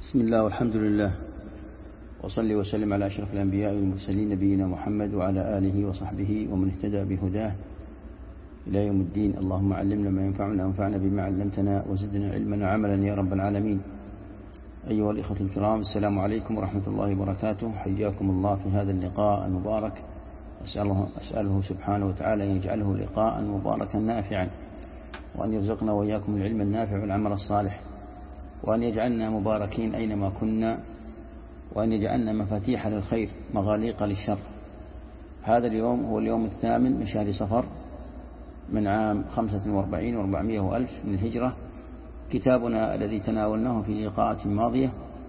بسم الله والحمد لله، وصلي وسلم على أشرف الأنبياء والمرسلين نبينا محمد وعلى آله وصحبه ومن اهتدى بهداه إلى يوم الدين. اللهم علمنا ما ينفعنا وانفعنا بما علمتنا وزدنا علما وعملا يا رب العالمين. أيها الإخوة الكرام، السلام عليكم ورحمة الله وبركاته. حياكم الله في هذا اللقاء المبارك. أسأله سبحانه وتعالى أن يجعله لقاء مباركا نافعا، وأن يرزقنا وإياكم العلم النافع والعمل الصالح، وأن يجعلنا مباركين أينما كنا، وأن يجعلنا مفاتيح للخير مغاليق للشر. هذا اليوم هو اليوم 8 من شهر صفر من عام 45 و400 وألف من الهجرة. كتابنا الذي تناولناه في لقاءات ماضية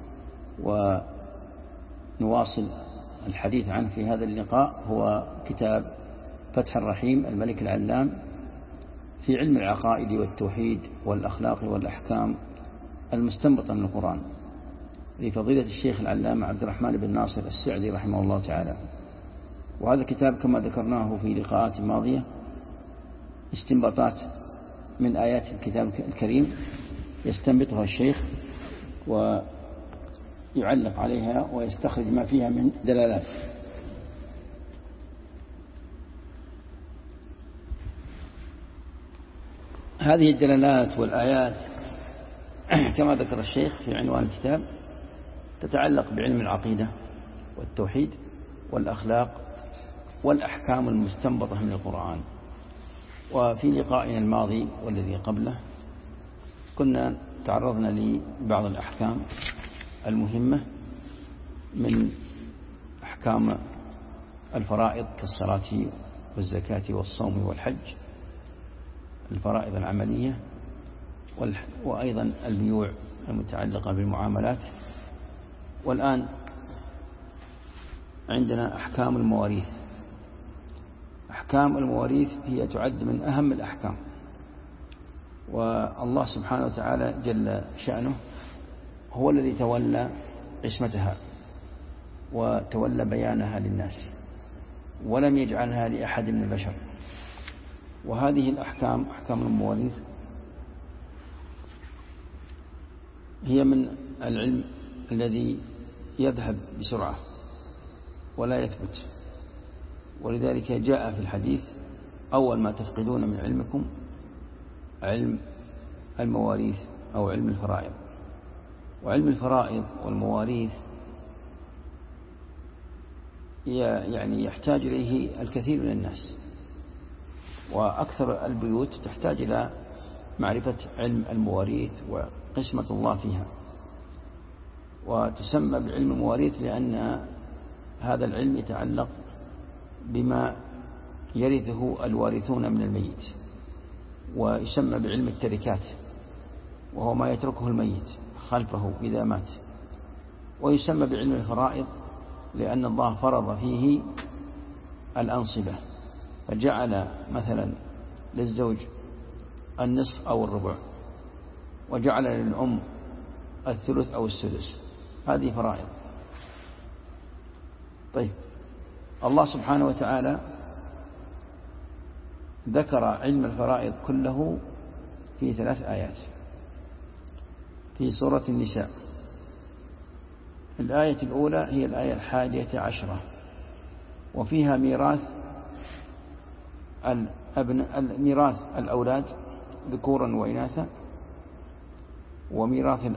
ونواصل الحديث عنه في هذا اللقاء هو كتاب فتح الرحيم الملك العلام في علم العقائد والتوحيد والأخلاق والأحكام المستنبطة من القرآن، لفضيلة الشيخ العلامة عبد الرحمن بن ناصر السعدي رحمه الله تعالى. وهذا الكتاب كما ذكرناه في لقاءات ماضية استنباطات من آيات الكتاب الكريم يستنبطها الشيخ ويعلق عليها ويستخرج ما فيها من دلالات. هذه الدلالات والآيات كما ذكر الشيخ في عنوان الكتاب تتعلق بعلم العقيدة والتوحيد والأخلاق والأحكام المستنبطة من القرآن. وفي لقائنا الماضي والذي قبله كنا تعرضنا لبعض الأحكام المهمة من أحكام الفرائض كالصلاة والزكاة والصوم والحج، الفرائض العملية، وأيضا البيوع المتعلقة بالمعاملات. والآن عندنا أحكام المواريث. أحكام المواريث هي تعد من أهم الأحكام، والله سبحانه وتعالى جل شأنه هو الذي تولى قسمتها وتولى بيانها للناس، ولم يجعلها لأحد من البشر. وهذه الأحكام أحكام المواريث هي من العلم الذي يذهب بسرعة ولا يثبت، ولذلك جاء في الحديث أول ما تفقدون من علمكم علم المواريث أو علم الفرائض. وعلم الفرائض والمواريث يعني يحتاج إليه الكثير من الناس، وأكثر البيوت تحتاج إلى معرفة علم المواريث وقسمة الله فيها. وتسمى بعلم المواريث لأن هذا العلم يتعلق بما يرثه الوارثون من الميت، ويسمى بعلم التركات، وهو ما يتركه الميت خلفه إذا مات. ويسمى بعلم الفرائض لأن الله فرض فيه الأنصبة، فجعل مثلا للزوج النصف أو الربع، وجعل للأم الثلث أو السدس. هذه فرائض. طيب، الله سبحانه وتعالى ذكر علم الفرائض كله في 3 آيات في سورة النساء. الآية الأولى هي الآية 11، وفيها ميراث ميراث الأولاد ذكورا وإناثا، وميراث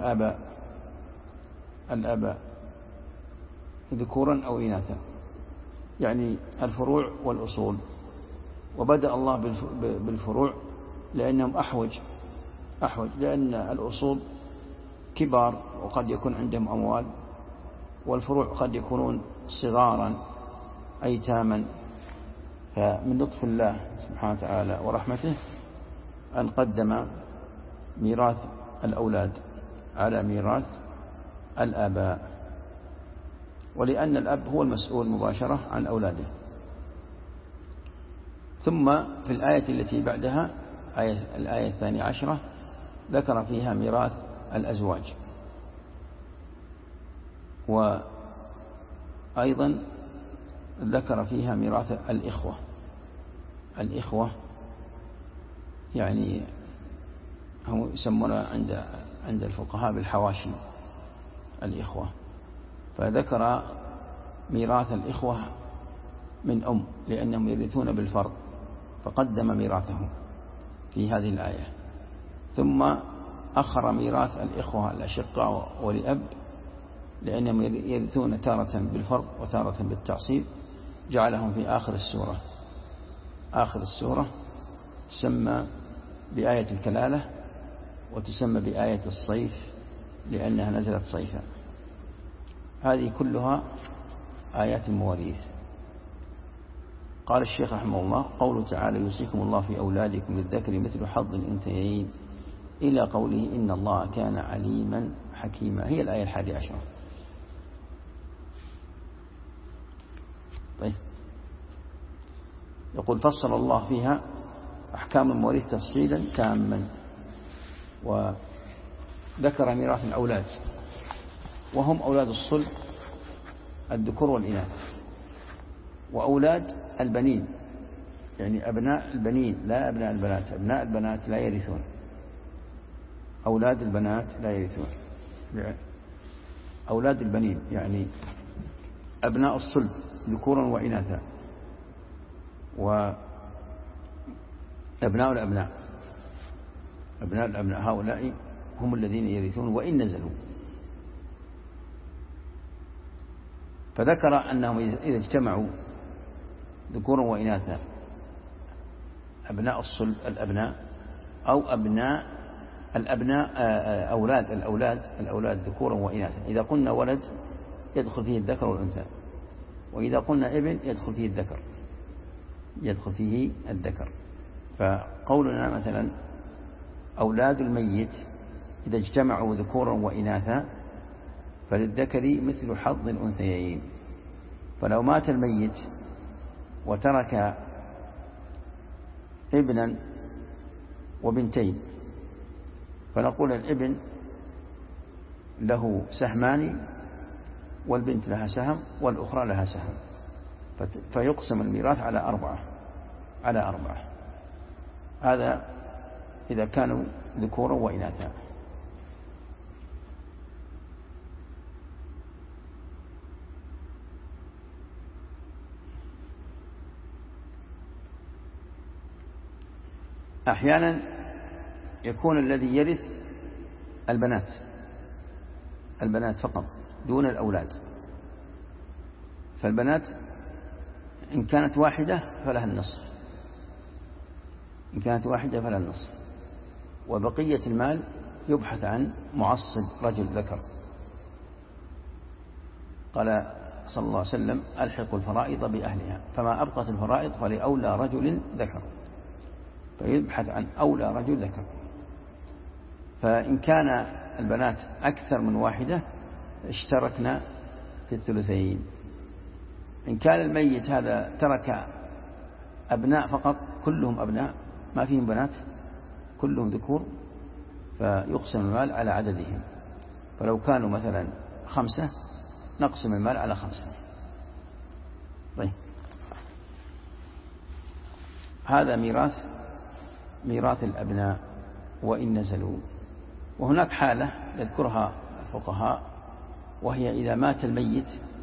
الآباء ذكورا أو إناثا، يعني الفروع والأصول. وبدأ الله بالفروع لأنهم أحوج، لأن الأصول كبار وقد يكون عندهم أموال، والفروع قد يكونون صغارا أيتاما. فمن لطف الله سبحانه وتعالى ورحمته أن قدم ميراث الأولاد على ميراث الآباء، ولأن الأب هو المسؤول مباشرة عن أولاده. ثم في الآية التي بعدها الآية 12 ذكر فيها ميراث الأزواج، وأيضا ذكر فيها ميراث الإخوة يعني هم يسمون عند الفقهاء بالحواشي، الإخوة، فذكر ميراث الإخوة من لأنهم يرثون بالفرض، فقدم ميراثهم في هذه الآية. ثم أخر ميراث الإخوة الأشقاء ولأب لأنهم يرثون تارة بالفرض وتارة بالتعصيب، جعلهم في آخر السورة. آخر السورة تسمى بآية الكلالة، وتسمى بآية الصيف لأنها نزلت صيفا. هذه كلها آيات المواريث. قال الشيخ رحمه الله: قوله تعالى: يوصيكم الله في أولادكم للذكر مثل حظ الأنثيين، إلى قوله: إن الله كان عليما حكيما، هي الآية 11. طيب، يقول: فصل الله فيها أحكام المواريث تفصيلا تاما، وذكر ميراث الأولاد، وهم أولاد الصلب الذكور والإناث، وأولاد البنين يعني أبناء البنين لا أبناء البنات. أبناء البنات لا يرثون، أولاد البنات لا يرثون. أولاد البنين يعني أبناء الصلب ذكورا وإناثا، وأبناء الأبناء، أبناء الأبناء هؤلاء هم الذين يرثون وإن نزلوا. فذكر أنهم إذا اجتمعوا ذكورا وإناثا، أبناء الصلب الأبناء، أو أبناء الأبناء الأولاد ذكورا وإناثا. إذا قلنا ولد يدخل فيه الذكر والأنثى، وإذا قلنا ابن يدخل فيه الذكر. فقولنا مثلا أولاد الميت إذا اجتمعوا ذكورا وإناثا فللذكر مثل حظ الأنثيين. فلو مات الميت وترك ابنا وبنتين، فنقول الابن له سهمان والبنت لها سهم والأخرى لها سهم، فيقسم الميراث على أربعة. هذا إذا كانوا ذكورا وإناثا. أحيانا يكون الذي يرث البنات فقط دون الأولاد، فالبنات إن كانت واحدة فلها النصف، وبقية المال يبحث عن معصب رجل ذكر. قال صلى الله عليه وسلم: ألحقوا الفرائض بأهلها، فما أبقت الفرائض فلأولى رجل ذكر، فيبحث عن أولى رجل ذكر. فإن كان البنات أكثر من واحدة اشتركنا في الثلثين. إن كان الميت هذا ترك أبناء فقط، كلهم أبناء ما فيهم بنات، كلهم ذكور، فيقسم المال على عددهم. فلو كانوا مثلا 5 نقسم المال على 5. طيب، هذا ميراث الأبناء وإن نزلوا. وهناك حالة يذكرها الفقهاء، وهي إذا مات الميت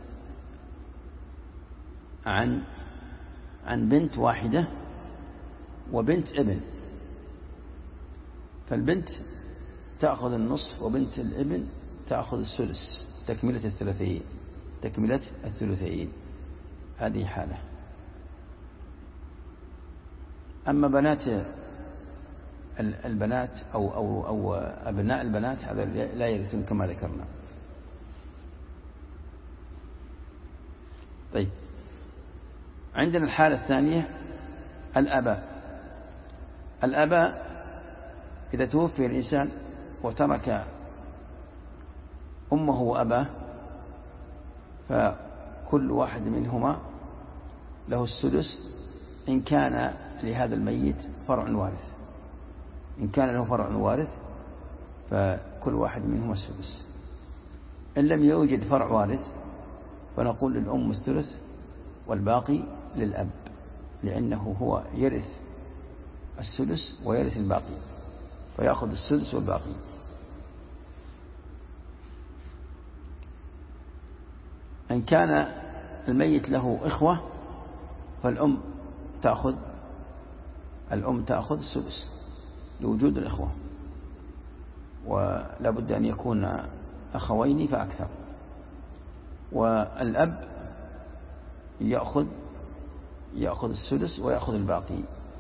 عن بنت واحدة وبنت ابن، فالبنت تأخذ النصف وبنت الابن تأخذ الثلث، تكملة الثلثين. هذه حالة. أما بنات البنات أو أبناء البنات هذا لا يرثون كما ذكرنا. طيب، عندنا الحالة الثانية الآباء إذا توفي الإنسان وترك أمه وأباه، فكل واحد منهما له السدس إن كان لهذا الميت فرع وارث. إن كان له فرع وارث فكل واحد منهما السدس. إن لم يوجد فرع وارث فنقول للأم الثلث والباقي للأب، لأنه هو يرث السدس ويرث الباقي، فيأخذ السدس والباقي. إن كان الميت له إخوة فالأم تأخذ السدس لوجود الإخوة، ولا بد أن يكون أخوين فأكثر. والأب يأخذ السدس ويأخذ الباقي.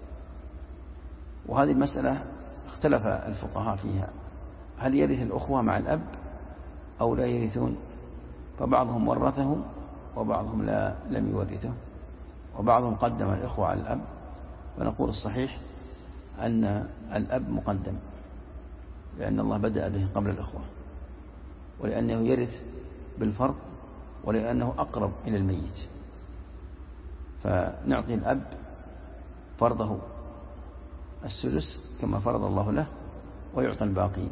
وهذه المسألة اختلف الفقهاء فيها، هل يرث الأخوة مع الأب أو لا يرثون؟ فبعضهم ورثه وبعضهم لم يورثه، وبعضهم قدم الإخوة على الأب. ونقول الصحيح أن الأب مقدم، لأن الله بدأ به قبل الإخوة، ولأنه يرث بالفرض، ولأنه أقرب إلى الميت، فنعطي الأب فرضه السدس كما فرض الله له، ويعطى الباقي.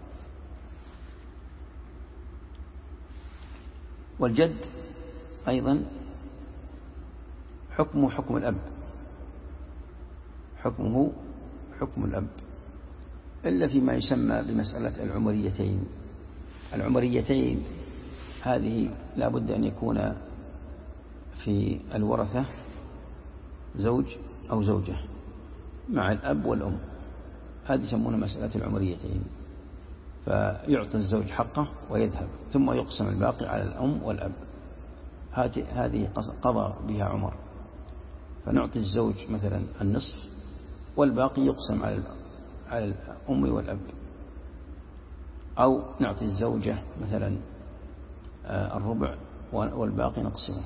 والجد أيضا حكمه حكم الأب، إلا فيما يسمى بمسألة العمريتين. هذه لا بد أن يكون في الورثة زوج أو زوجة مع الأب والأم، هذه يسمونها مسألة العمريتين. فيعطي الزوج حقه ويذهب، ثم يقسم الباقي على الأم والأب. هذه قضى بها عمر، فنعطي الزوج مثلا النصف والباقي يقسم على الأم والأب، أو نعطي الزوجة مثلا الربع والباقي نقسمه.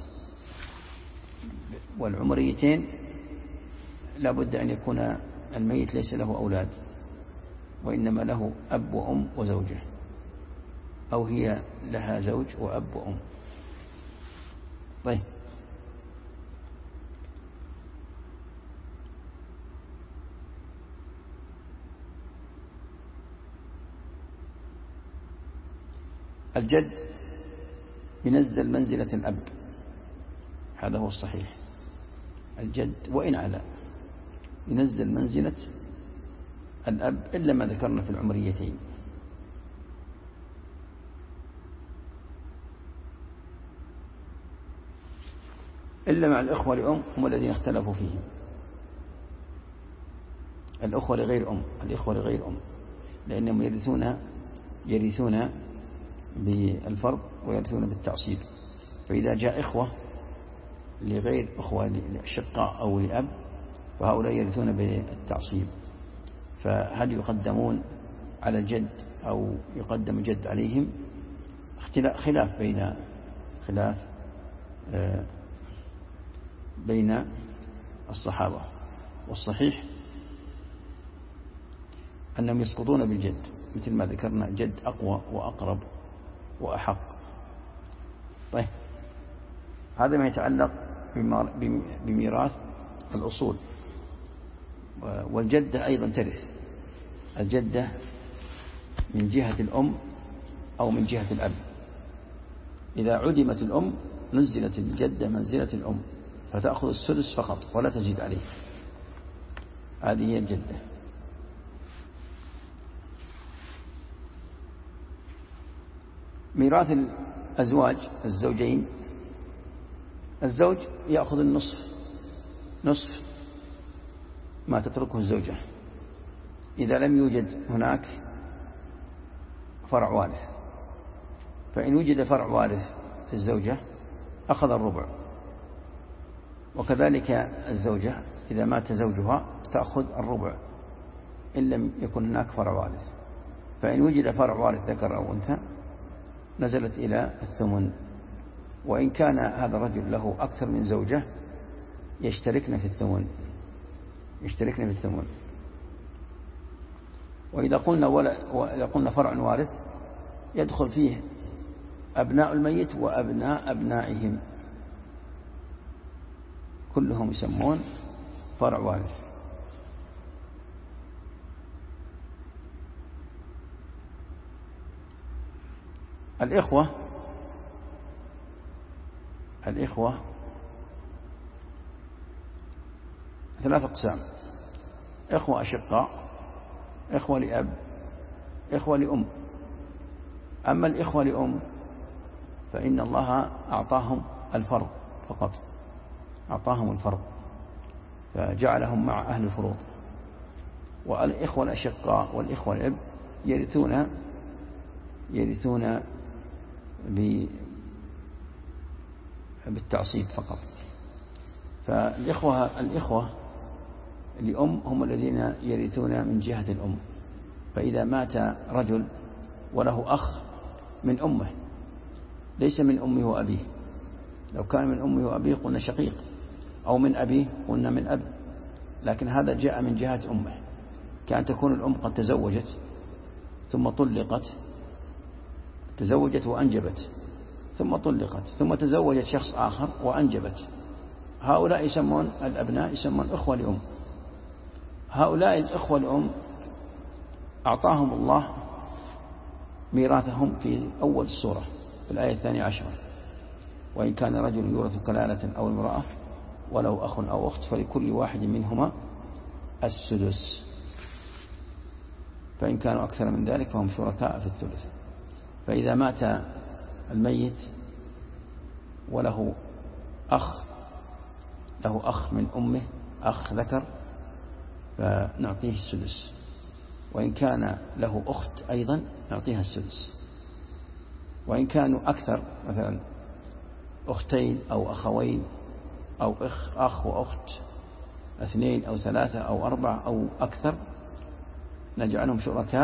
والعمريتين لا بد أن يكون الميت ليس له أولاد، وإنما له أب وأم وزوجة، أو هي لها زوج وأب وأم. طيب، الجد ينزل منزلة الأب، هذا هو الصحيح. الجد وإن علا ينزل منزلة الأب، إلا ما ذكرنا في العمريتين. إلا مع الإخوة لأم، هم الذين اختلفوا فيهم. الإخوة لغير أم، لأنهم يرثون بالفرض ويرثون بالتعصيب. فإذا جاء إخوة لغير أخوة لشقاء أو لأب، فهؤلاء يرثون بالتعصيب. فهل يقدمون على الجد أو يقدم الجد عليهم؟ خلاف بين الصحابة، والصحيح أنهم يسقطون بالجد، مثل ما ذكرنا، جد أقوى وأقرب وأحق. طيب، هذا ما يتعلق بميراث الأصول. والجدة أيضا ترث، الجدة من جهة الأم أو من جهة الأب. إذا عدمت الأم نزلت الجدة منزلة الأم، فتأخذ السدس فقط ولا تزيد عليه. هذه هي الجدة. ميراث الأزواج الزوجين، الزوج يأخذ نصف ما تتركه الزوجة إذا لم يوجد هناك فرع وارث. فإن وجد فرع وارث للزوجة أخذ الربع، وكذلك الزوجة إذا مات زوجها تأخذ الربع إن لم يكن هناك فرع وارث. فإن وجد فرع وارث ذكر أو أنثى نزلت إلى الثمن. وإن كان هذا الرجل له أكثر من زوجة يشتركن في الثمن. وإذا قلنا فرع وارث يدخل فيه أبناء الميت وأبناء أبنائهم، كلهم يسمون فرع وارث. الإخوة 3 أقسام: إخوة أشقاء، إخوة لأب، إخوة لأم. أما الإخوة لأم فإن الله أعطاهم الفرض فقط، أعطاهم الفرض فجعلهم مع أهل الفروض. والإخوة الأشقاء والإخوة الأب يرثون بالتعصيب فقط. فالإخوة لأم هم الذين يرثون من جهة الأم. فإذا مات رجل وله أخ من أمه ليس من أمه وأبيه، لو كان من أمه وأبيه قلنا شقيق، أو من أبيه قلنا من أب، لكن هذا جاء من جهة أمه. كأن تكون الأم قد تزوجت ثم طلقت، تزوجت وأنجبت ثم طلقت ثم تزوجت شخص آخر وأنجبت، هؤلاء يسمون الأبناء يسمون إخوة لأم. هؤلاء الإخوة لأم أعطاهم الله ميراثهم في أول السورة في الآية 12: وإن كان رجل يورث كلالة أو امرأة ولو أخ أو أخت فلكل واحد منهما السدس، فإن كانوا أكثر من ذلك فهم شركاء في الثلث. فإذا مات الميت وله أخ من أمه، أخ ذكر، فنعطيه السدس، وإن كان له أخت أيضا نعطيها السدس. وإن كانوا أكثر، مثلا أختين أو أخوين أو أخ وأخت 2 أو 3 أو 4 أو أكثر، نجعلهم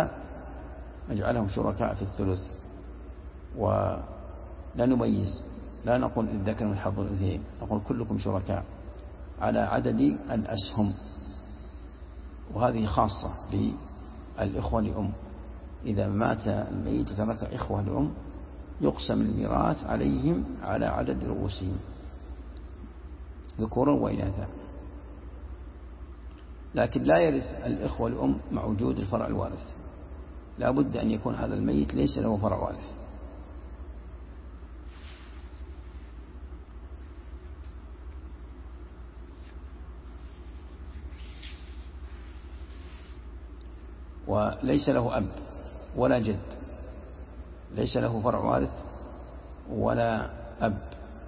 شركاء في الثلث. ولا نميز، لا نقول الذكر من حظ الأنثيين، نقول كلكم شركاء على عدد الأسهم. وهذه خاصة بالإخوة لأم. إذا مات الميت وترك إخوة لأم يقسم الميراث عليهم على عدد رؤوسهم ذكورا وإناثا. لكن لا يرث الإخوة لأم مع وجود الفرع الوارث، لا بد أن يكون هذا الميت ليس له فرع وارث. وليس له أب ولا جد، ليس له فرع وارث ولا أب،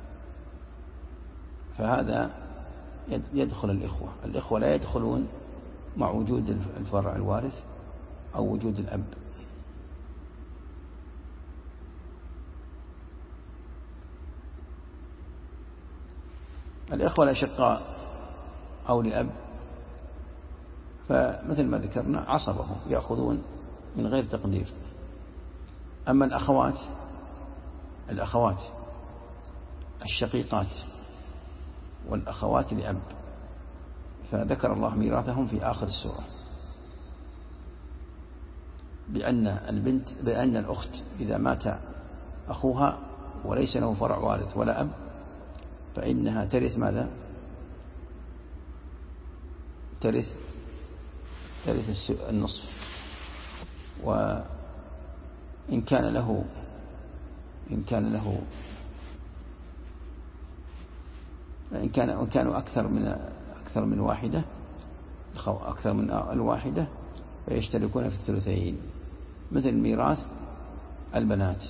فهذا يدخل الإخوة لا يدخلون مع وجود الفرع الوارث أو وجود الأب. الإخوة الأشقاء أو لأب فمثل ما ذكرنا عصبهم يأخذون من غير تقدير. أما الأخوات الشقيقات والأخوات لأب فذكر الله ميراثهم في آخر السورة بأن الأخت إذا مات أخوها وليس له فرع وارث ولا أب فإنها ترث ماذا؟ ترث النصف. وإن كانوا أكثر من واحدة، أكثر من الواحدة، فيشتركون في الثلثين، مثل ميراث البنات.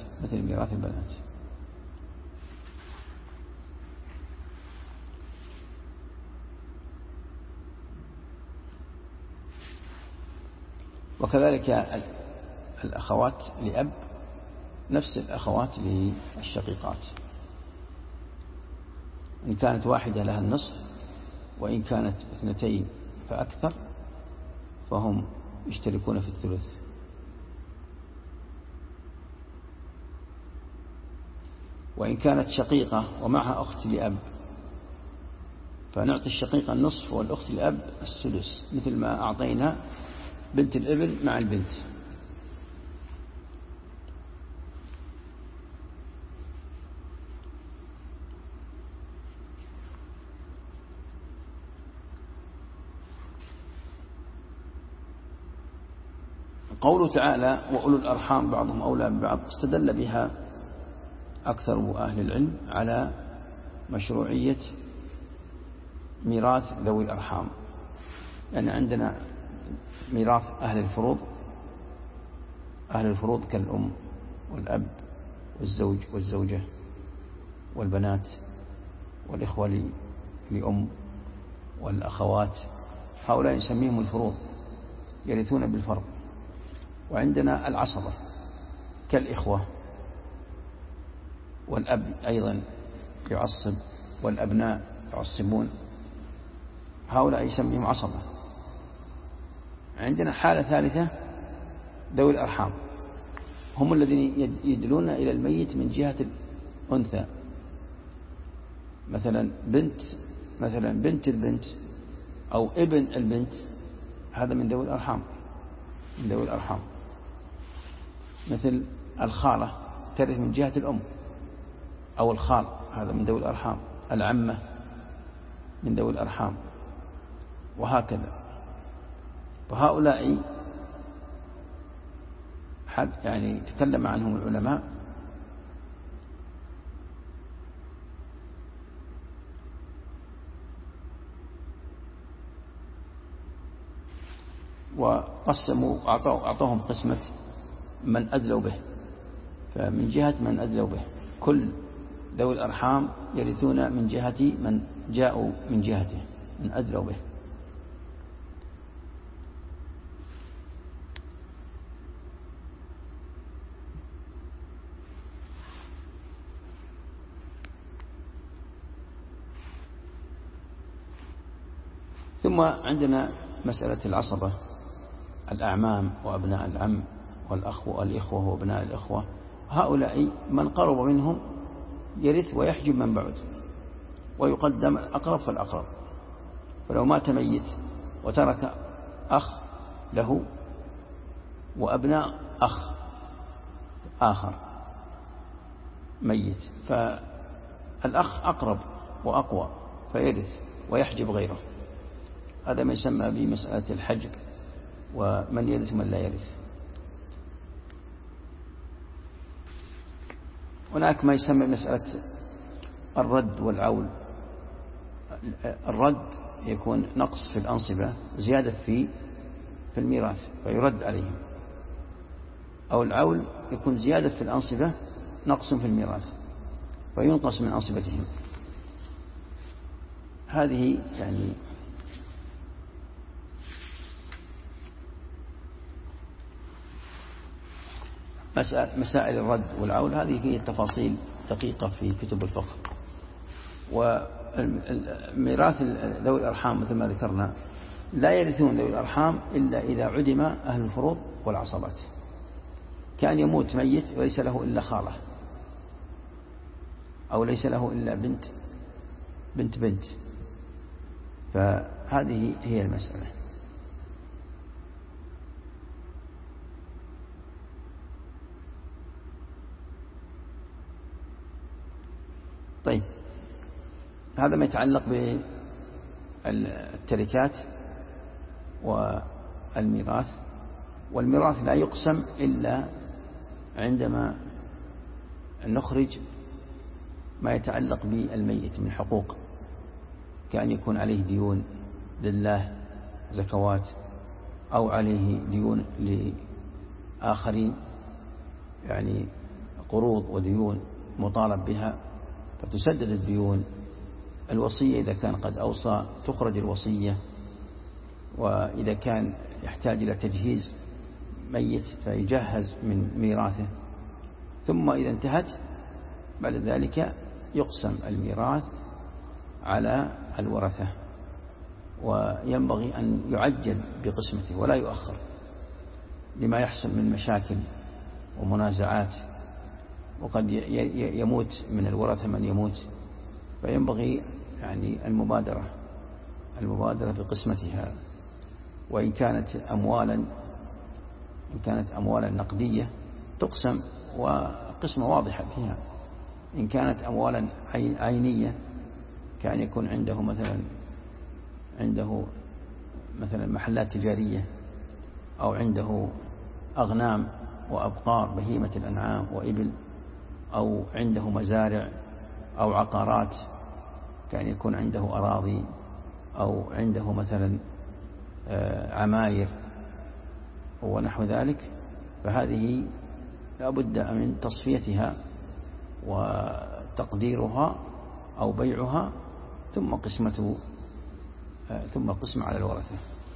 وكذلك الأخوات لأب نفس الأخوات للشقيقات، إن كانت واحدة لها النصف، وإن كانت 2 فأكثر فهم يشتركون في الثلث. وإن كانت شقيقة ومعها أخت لأب فنعطي الشقيقة النصف والأخت لأب السدس، مثل ما أعطينا بنت الابن مع البنت. قوله تعالى وأولو الأرحام بعضهم أولى ببعض استدل بها أكثر أهل العلم على مشروعية ميراث ذوي الأرحام، لأن عندنا ميراث أهل الفروض كالأم والأب والزوج والزوجة والبنات والإخوة لأم والأخوات، هؤلاء نسميهم الفروض يرثون بالفرض. وعندنا العصبة كالإخوة، والأب أيضا يعصب والأبناء يعصبون، هؤلاء يسميهم عصبة. عندنا حالة ثالثة ذوي الأرحام، هم الذين يدلون إلى الميت من جهة الأنثى، مثلا بنت البنت أو ابن البنت، هذا من ذوي الأرحام، من ذوي الأرحام. مثل الخالة ترث من جهة الأم، أو الخال هذا من ذوي الأرحام، العمة من ذوي الأرحام، وهكذا. وهؤلاء يعني تكلم عنهم العلماء وقسموا أعطوهم قسمة من أدلوا به. فمن جهة من أدلوا به كل ذوي الأرحام يرثون من جهة من جاءوا من جهته، من أدلوا به. ثم عندنا مسألة العصبة، الأعمام وأبناء العم والإخوة وأبناء الإخوة، هؤلاء من قرب منهم يرث ويحجب من بعد، ويقدم الأقرب فالأقرب. فلو مات ميت وترك أخ له وأبناء أخ آخر ميت، فالأخ أقرب وأقوى فيرث ويحجب غيره. هذا ما يسمى بمسألة الحجب، ومن يرث ومن لا يرث. هناك ما يسمى مسألة الرد والعول. الرد يكون نقص في الأنصبة، زيادة في الميراث فيرد عليهم، أو العول يكون زيادة في الأنصبة نقص في الميراث فينقص من أنصبتهم. هذه يعني مسائل الرد والعول، هذه فيه تفاصيل دقيقة في كتب الفقه. وميراث ذوي الأرحام مثل ما ذكرنا لا يرثون ذوي الأرحام إلا إذا عدم أهل الفروض والعصبات. كان يموت ميت وليس له إلا خالة، أو ليس له إلا بنت، فهذه هي المسألة. طيب، هذا ما يتعلق بالتركات والميراث. والميراث لا يقسم إلا عندما نخرج ما يتعلق بالميت من حقوق، كأن يكون عليه ديون لله زكوات، أو عليه ديون لآخرين، يعني قروض وديون مطالب بها فتسدد الديون. الوصية إذا كان قد أوصى تخرج الوصية، وإذا كان يحتاج إلى تجهيز ميت فيجهز من ميراثه. ثم إذا انتهت بعد ذلك يقسم الميراث على الورثة، وينبغي أن يعجل بقسمته ولا يؤخر، لما يحصل من مشاكل ومنازعات، وقد يموت من الورثة من يموت، فينبغي يعني المبادرة بقسمتها. وإن كانت أموالا نقدية تقسم وقسمة واضحة فيها. إن كانت أموالا عينية، كان يكون عنده مثلا محلات تجارية، أو عنده أغنام وأبقار بهيمة الأنعام وإبل، أو عنده مزارع أو عقارات، كان يكون عنده أراضي، أو عنده مثلا عماير ونحو ذلك، فهذه لا بد من تصفيتها تقديرها أو بيعها ثم القسمة على الورثة.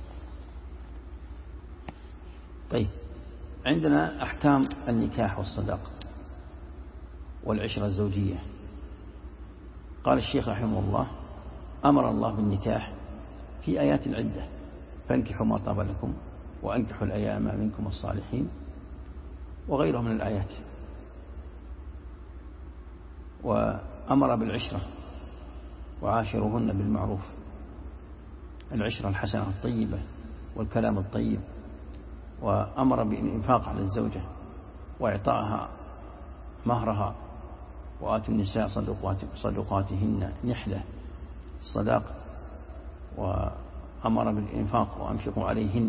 طيب، عندنا أحكام النكاح والصداق والعشرة الزوجية. قال الشيخ رحمه الله: أمر الله بالنكاح في آيات عدة: فانكحوا ما طاب لكم وأنكحوا الأيام منكم الصالحين، وغيرها من الآيات. وأمر بالعشرة: وعاشروهن بالمعروف، العشرة الحسنة الطيبة والكلام الطيب. وأمر بالإنفاق على الزوجة وإعطائها مهرها، وآتوا النساء صدقاتهن نحلة الصداق. وأمر بالإنفاق: وأنفقوا عليهن.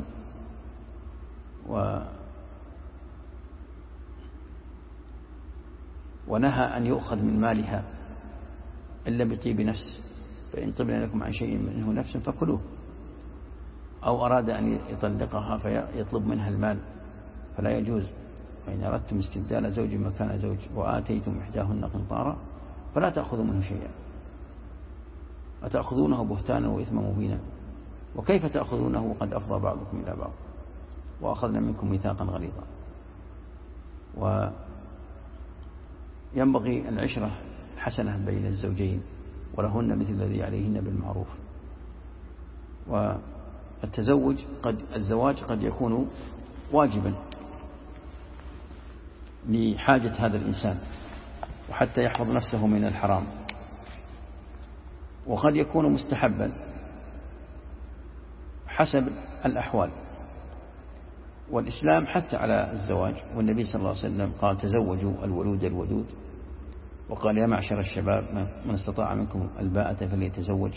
ونهى أن يؤخذ من مالها إلا بطيب نفس، فإن طبن لكم عن شيء منه نفس فكلوه. أو أراد أن يطلقها فيطلب منها المال فلا يجوز. وإن أردتم استبدال زوج مكان زوج وآتيتم إحداهن قنطارا فلا تأخذوا منه شيئا، أتأخذونه بهتانا وإثما مبينا، وكيف تأخذونه وقد أفضى بعضكم إلى بعض وأخذنا منكم ميثاقا غليظا. وينبغي العشرة الحسنة بين الزوجين، ولهن مثل الذي عليهن بالمعروف. الزواج قد يكون واجبا لحاجة هذا الإنسان وحتى يحفظ نفسه من الحرام، وقد يكون مستحبا حسب الأحوال. والإسلام حث على الزواج، والنبي صلى الله عليه وسلم قال: تزوجوا الولود الودود. وقال: يا معشر الشباب من استطاع منكم الباءة فليتزوج.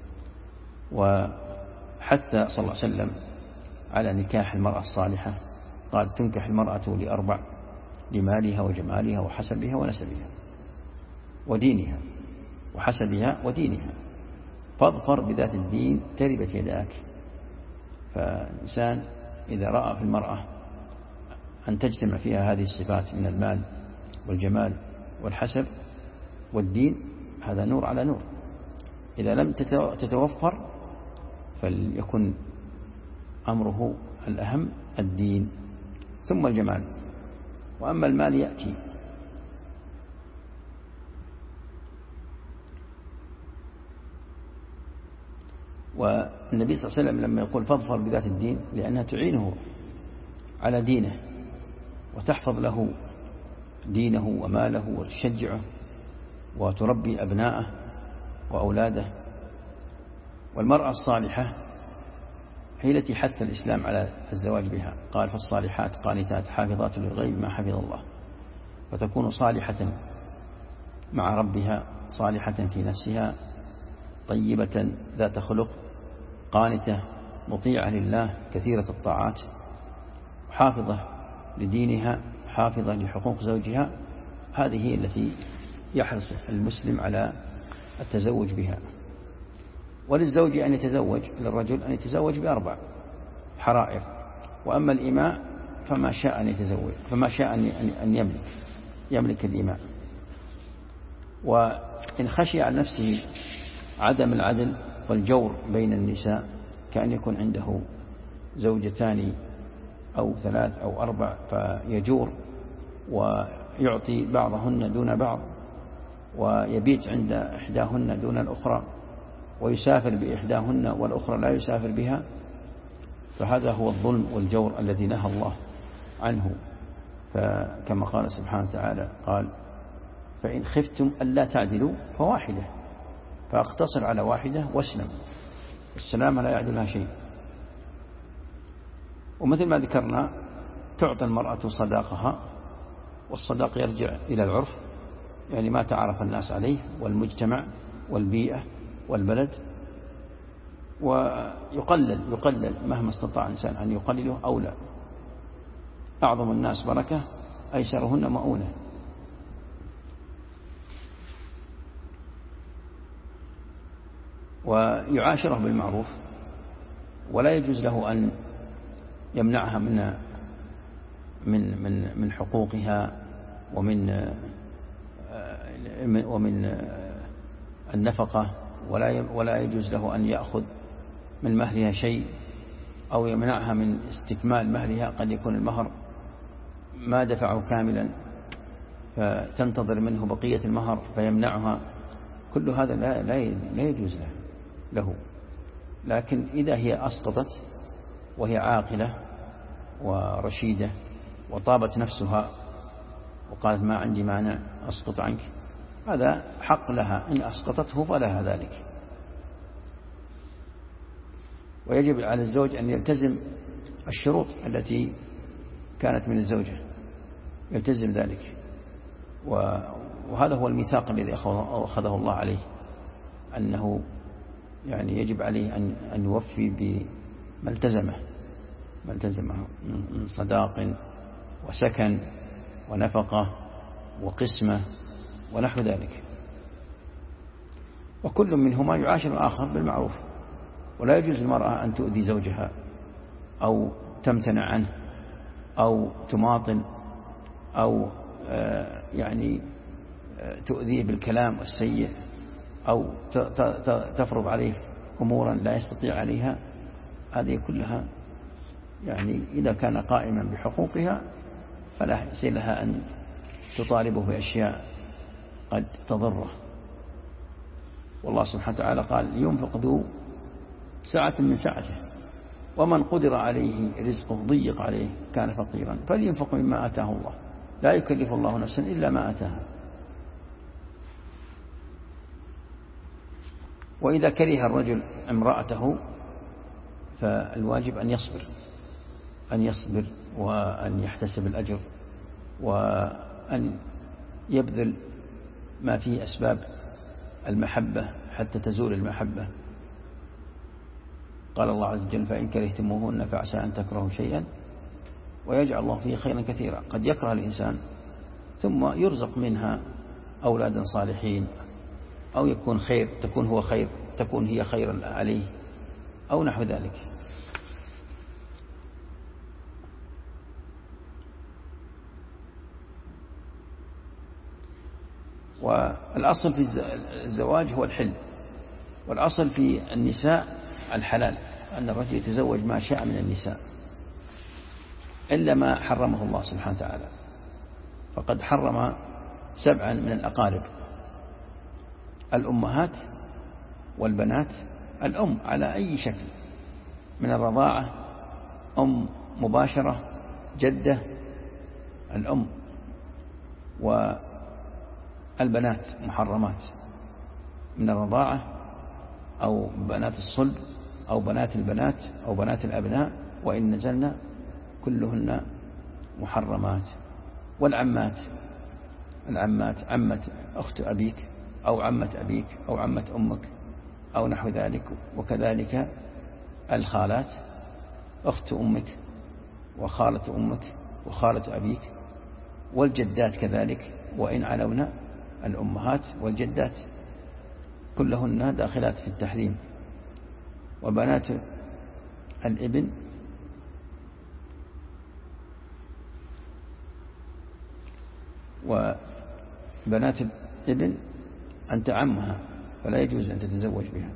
وحث صلى الله عليه وسلم على نكاح المرأة الصالحة، قال: تنكح المرأة لأربع: لمالها وجمالها وحسبها ونسبها ودينها، وحسبها ودينها، فاظفر بذات الدين تربت يداك. فالإنسان إذا رأى في المرأة أن تجتمع فيها هذه الصفات من المال والجمال والحسب والدين، هذا نور على نور. إذا لم تتوفر فليكن أمره الأهم الدين ثم الجمال، وأما المال يأتي. والنبي صلى الله عليه وسلم لما يقول فاظفر بذات الدين، لأنها تعينه على دينه وتحفظ له دينه وماله وتشجعه وتربي أبناءه وأولاده. والمرأة الصالحة هي التي حث الإسلام على الزواج بها، قال: فالصالحات قانتات حافظات للغيب ما حفظ الله. فتكون صالحة مع ربها، صالحة في نفسها، طيبة ذات خلق، قانتة مطيعة لله كثيرة الطاعات، حافظة لدينها، حافظة لحقوق زوجها. هذه هي التي يحرص المسلم على التزوج بها. وللزوج أن يتزوج، للرجل أن يتزوج بأربع حرائر. وأما الإماء فما شاء أن يتزوج، فما شاء أن يملك الإماء. وإن خشي على نفسه عدم العدل والجور بين النساء، كأن يكون عنده زوجتان أو ثلاث أو أربع، فيجور ويعطي بعضهن دون بعض، ويبيت عند إحداهن دون الأخرى، ويسافر بإحداهن والأخرى لا يسافر بها، فهذا هو الظلم والجور الذي نهى الله عنه. فكما قال سبحانه وتعالى: قال: فإن خفتم ألا تعدلوا فواحدة، فاقتصر على واحدة واسلم، السلام لا يعدلها شيء. ومثل ما ذكرنا تعطى المرأة صداقها، والصداق يرجع إلى العرف، يعني ما تعرف الناس عليه والمجتمع والبيئة والبلد، ويقلل مهما استطاع الإنسان أن يقلله أولى. أعظم الناس بركة أيسرهن مؤونة. ويعاشره بالمعروف، ولا يجوز له أن يمنعها من حقوقها ومن ومن النفقة، ولا يجوز له أن يأخذ من مهرها شيء أو يمنعها من استكمال مهرها. قد يكون المهر ما دفعه كاملا فتنتظر منه بقية المهر فيمنعها، كل هذا لا يجوز له. لكن إذا هي أسقطت وهي عاقلة ورشيدة وطابت نفسها وقالت ما عندي مانع أسقط عنك، هذا حق لها، إن أسقطته فلها ذلك. ويجب على الزوج أن يلتزم الشروط التي كانت من الزوجة، يلتزم ذلك، وهذا هو الميثاق الذي أخذه الله عليه، أنه يعني يجب عليه أن يوفي بما التزمه من صداق وسكن ونفقة وقسمة ونحو ذلك. وكل منهما يعاشر الآخر بالمعروف، ولا يجوز للمرأة أن تؤذي زوجها أو تمتنع عنه أو تماطل أو يعني تؤذيه بالكلام السيء أو تفرض عليه أمورا لا يستطيع عليها. هذه كلها يعني إذا كان قائما بحقوقها فلا يحسن لها أن تطالبه بأشياء قد تضره. والله سبحانه وتعالى قال ينفق ذو سعة من سعته، ومن قدر عليه رزقه ضيق عليه كان فقيرا فلينفق مما آتاه الله، لا يكلف الله نفسا إلا ما آتاها. وإذا كره الرجل امرأته فالواجب أن يصبر وأن يحتسب الأجر وأن يبذل ما فيه أسباب المحبة حتى تزول المحبة. قال الله عز وجل فإن كرهتموهن فعسى أن تكرهوا شيئا ويجعل الله فيه خيرا كثيرا. قد يكره الإنسان ثم يرزق منها أولادا صالحين، أو يكون خير، تكون هي خيرا عليه أو نحو ذلك. والأصل في الزواج هو الحل، والأصل في النساء الحلال، أن الرجل يتزوج ما شاء من النساء إلا ما حرمه الله سبحانه وتعالى. فقد حرم 7 من الأقارب: الأمهات والبنات، الأم على أي شكل من الرضاعة، أم مباشرة، جدة، الأم، والبنات محرمات من الرضاعة أو بنات الصلب أو بنات البنات أو بنات الأبناء، وإن نزلنا كلهن محرمات. والعمات، عمة أخت أبيك أو عمة أبيك أو عمة أمك أو نحو ذلك. وكذلك الخالات، أخت أمك وخالة أمك وخالة أبيك. والجدات كذلك وإن علونا، الأمهات والجدات كلهن داخلات في التحريم. وبنات الابن وبنات الابن أنت عمها فلا يجوز أن تتزوج بها.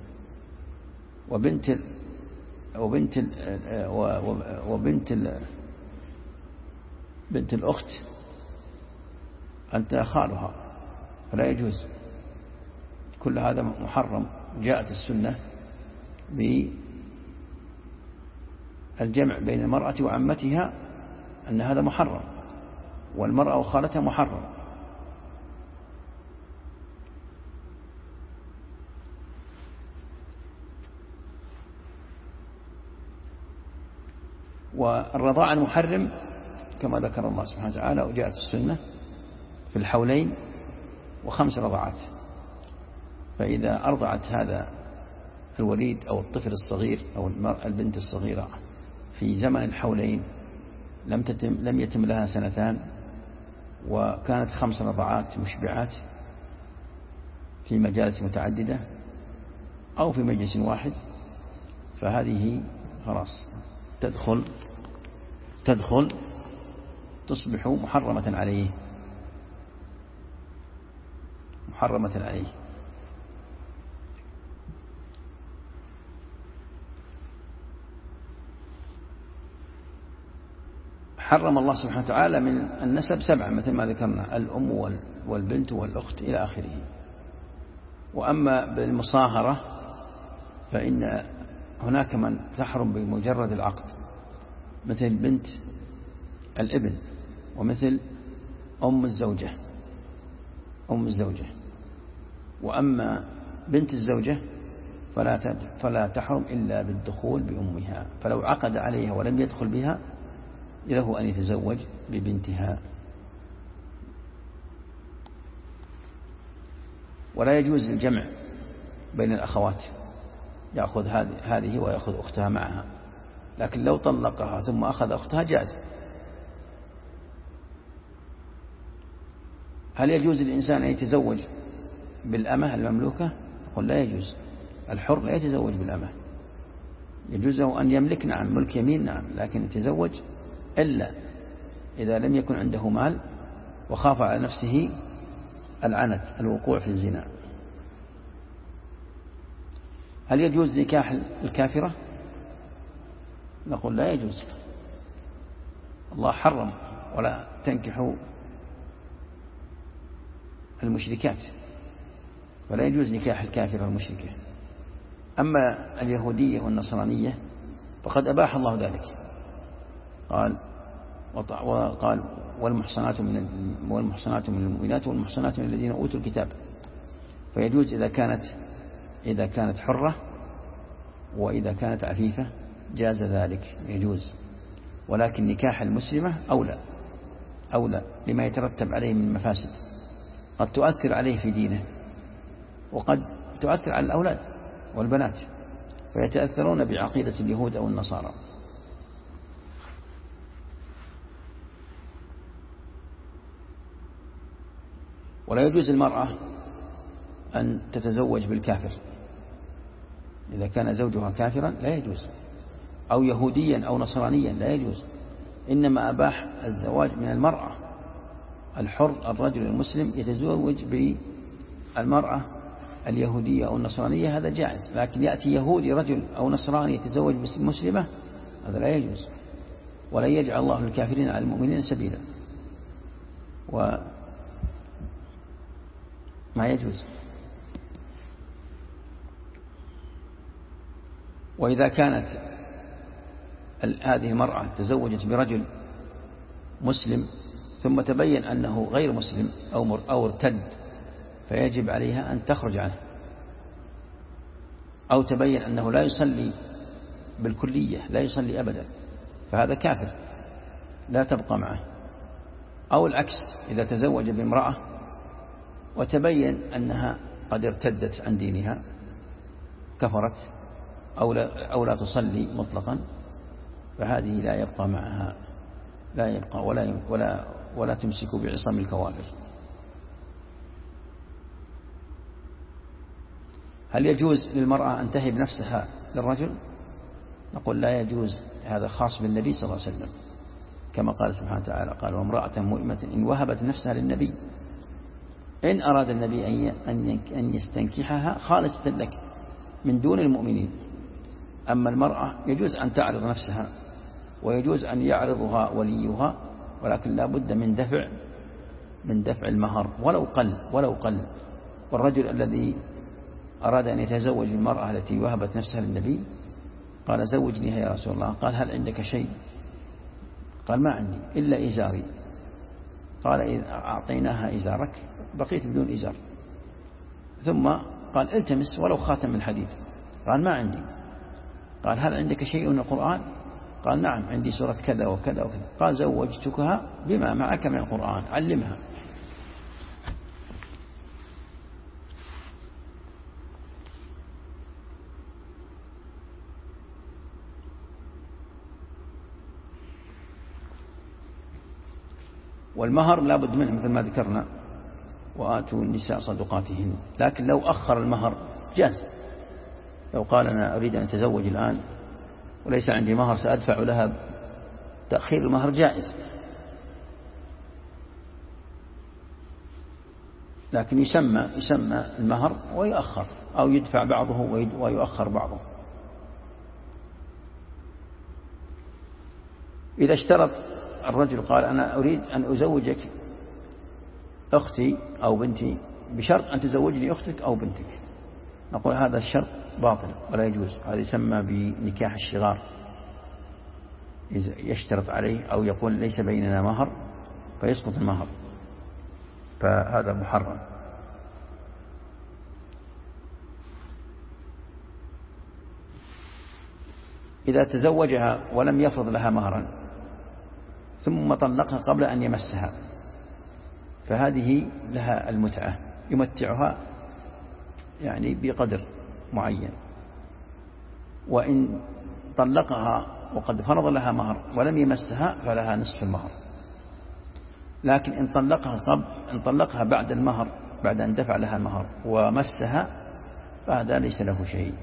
بنت الأخت أنت خالها فلا يجوز. كل هذا محرم. جاءت السنة بالجمع بين المرأة وعمتها أن هذا محرم، والمرأة وخالتها محرم. والرضاع المحرم كما ذكر الله سبحانه وتعالى، وجاءت السنة في الحولين و5 رضعات. فإذا أرضعت هذا الوليد أو الطفل الصغير أو البنت الصغيرة في زمن الحولين لم يتم لها 2 سنين وكانت 5 رضعات مشبعات في مجالس متعددة أو في مجلس واحد، فهذه خلاص تدخل تصبح محرمة عليه. محرمة عليه. حرم الله سبحانه وتعالى من النسب 7 مثل ما ذكرنا: الأم والبنت والأخت إلى آخره. وأما بالمصاهرة فإن هناك من تحرم بمجرد العقد، مثل بنت الابن، ومثل أم الزوجة. وأما بنت الزوجة فلا تحرم إلا بالدخول بأمها، فلو عقد عليها ولم يدخل بها له أن يتزوج ببنتها. ولا يجوز الجمع بين الأخوات، يأخذ هذه ويأخذ أختها معها، لكن لو طلقها ثم أخذ أختها جاز. هل يجوز للإنسان أن يتزوج بالأمة المملوكة؟ نقول لا يجوز. الحر لا يتزوج بالأمة، يجوز له أن يملك، نعم، ملك يمين، نعم، لكن يتزوج إلا إذا لم يكن عنده مال وخاف على نفسه العنت، الوقوع في الزنا. هل يجوز نكاح الكافرة؟ نقول لا يجوز. الله حرم: ولا تنكحوا المشركات، ولا يجوز نكاح الكافرة والمشركة. أما اليهودية والنصرانية فقد أباح الله ذلك، قال والمحصنات من المؤمنات والمحصنات من الذين أوتوا الكتاب. فيجوز إذا كانت حرة، وإذا كانت عفيفة جاز ذلك، يجوز. ولكن نكاح المسلمة أولى لما يترتب عليه من مفاسد، قد تؤثر عليه في دينه، وقد تؤثر على الأولاد والبنات فيتأثرون بعقيدة اليهود أو النصارى. ولا يجوز المرأة أن تتزوج بالكافر، إذا كان زوجها كافرا لا يجوز، أو يهوديا أو نصرانيا لا يجوز. إنما أباح الزواج من المرأة الحر، الرجل المسلم يتزوج بالمرأة اليهودية أو النصرانية، هذا جائز. لكن يأتي يهودي رجل أو نصراني يتزوج مسلمة، هذا لا يجوز. ولا يجعل الله للكافرين على المؤمنين سبيلا، وما يجوز. وإذا كانت هذه المرأة تزوجت برجل مسلم ثم تبين أنه غير مسلم أو ارتد، فيجب عليها أن تخرج عنه. أو تبين أنه لا يصلي بالكلية، لا يصلي أبدا، فهذا كافر لا تبقى معه. أو العكس، إذا تزوج بامرأة وتبين أنها قد ارتدت عن دينها، كفرت أو لا تصلي مطلقا، فهذه لا يبقى معها، لا يبقى ولا تمسك بعصام الكوافر. هل يجوز للمرأة أن تهب نفسها للرجل؟ نقول لا يجوز، هذا خاص بالنبي صلى الله عليه وسلم، كما قال سبحانه وتعالى: قال وامرأة مؤمنة إن وهبت نفسها للنبي، إن أراد النبي أن يستنكحها خالصة لك من دون المؤمنين. أما المرأة يجوز أن تعرض نفسها، ويجوز أن يعرضها وليها، ولكن لا بد من دفع المهر ولو قل. والرجل الذي أراد أن يتزوج المرأة التي وهبت نفسها للنبي قال: زوجنيها يا رسول الله. قال: هل عندك شيء؟ قال: ما عندي إلا إزاري. قال: إذا أعطيناها إزارك بقيت بدون إزار. ثم قال: التمس ولو خاتم من حديد. قال: ما عندي. قال: هل عندك شيء من القرآن؟ قال: نعم عندي سورة كذا وكذا وكذا. قال: زوجتكها بما معك من القرآن، علمها. والمهر لا بد منه مثل ما ذكرنا: وآتوا النساء صدقاتهن. لكن لو أخر المهر جاز، لو قال: أنا أريد أن أتزوج الآن وليس عندي مهر سأدفع لها، تأخير المهر جائز. لكن يسمى المهر ويؤخر، أو يدفع بعضه ويؤخر بعضه. إذا اشترط الرجل قال أنا أريد أن أزوجك أختي أو بنتي بشرط أن تزوجني أختك أو بنتك، نقول هذا الشرط باطل ولا يجوز، هذا يسمى بنكاح الشغار. يشترط عليه أو يقول ليس بيننا مهر فيسقط المهر، فهذا محرم. إذا تزوجها ولم يفرض لها مهرا ثم طلقها قبل أن يمسها فهذه لها المتعة، يمتعها يعني بقدر معين. وإن طلقها وقد فرض لها مهر ولم يمسها فلها نصف المهر. لكن إن طلقها بعد المهر، بعد أن دفع لها المهر ومسها، فهذا ليس له شيء.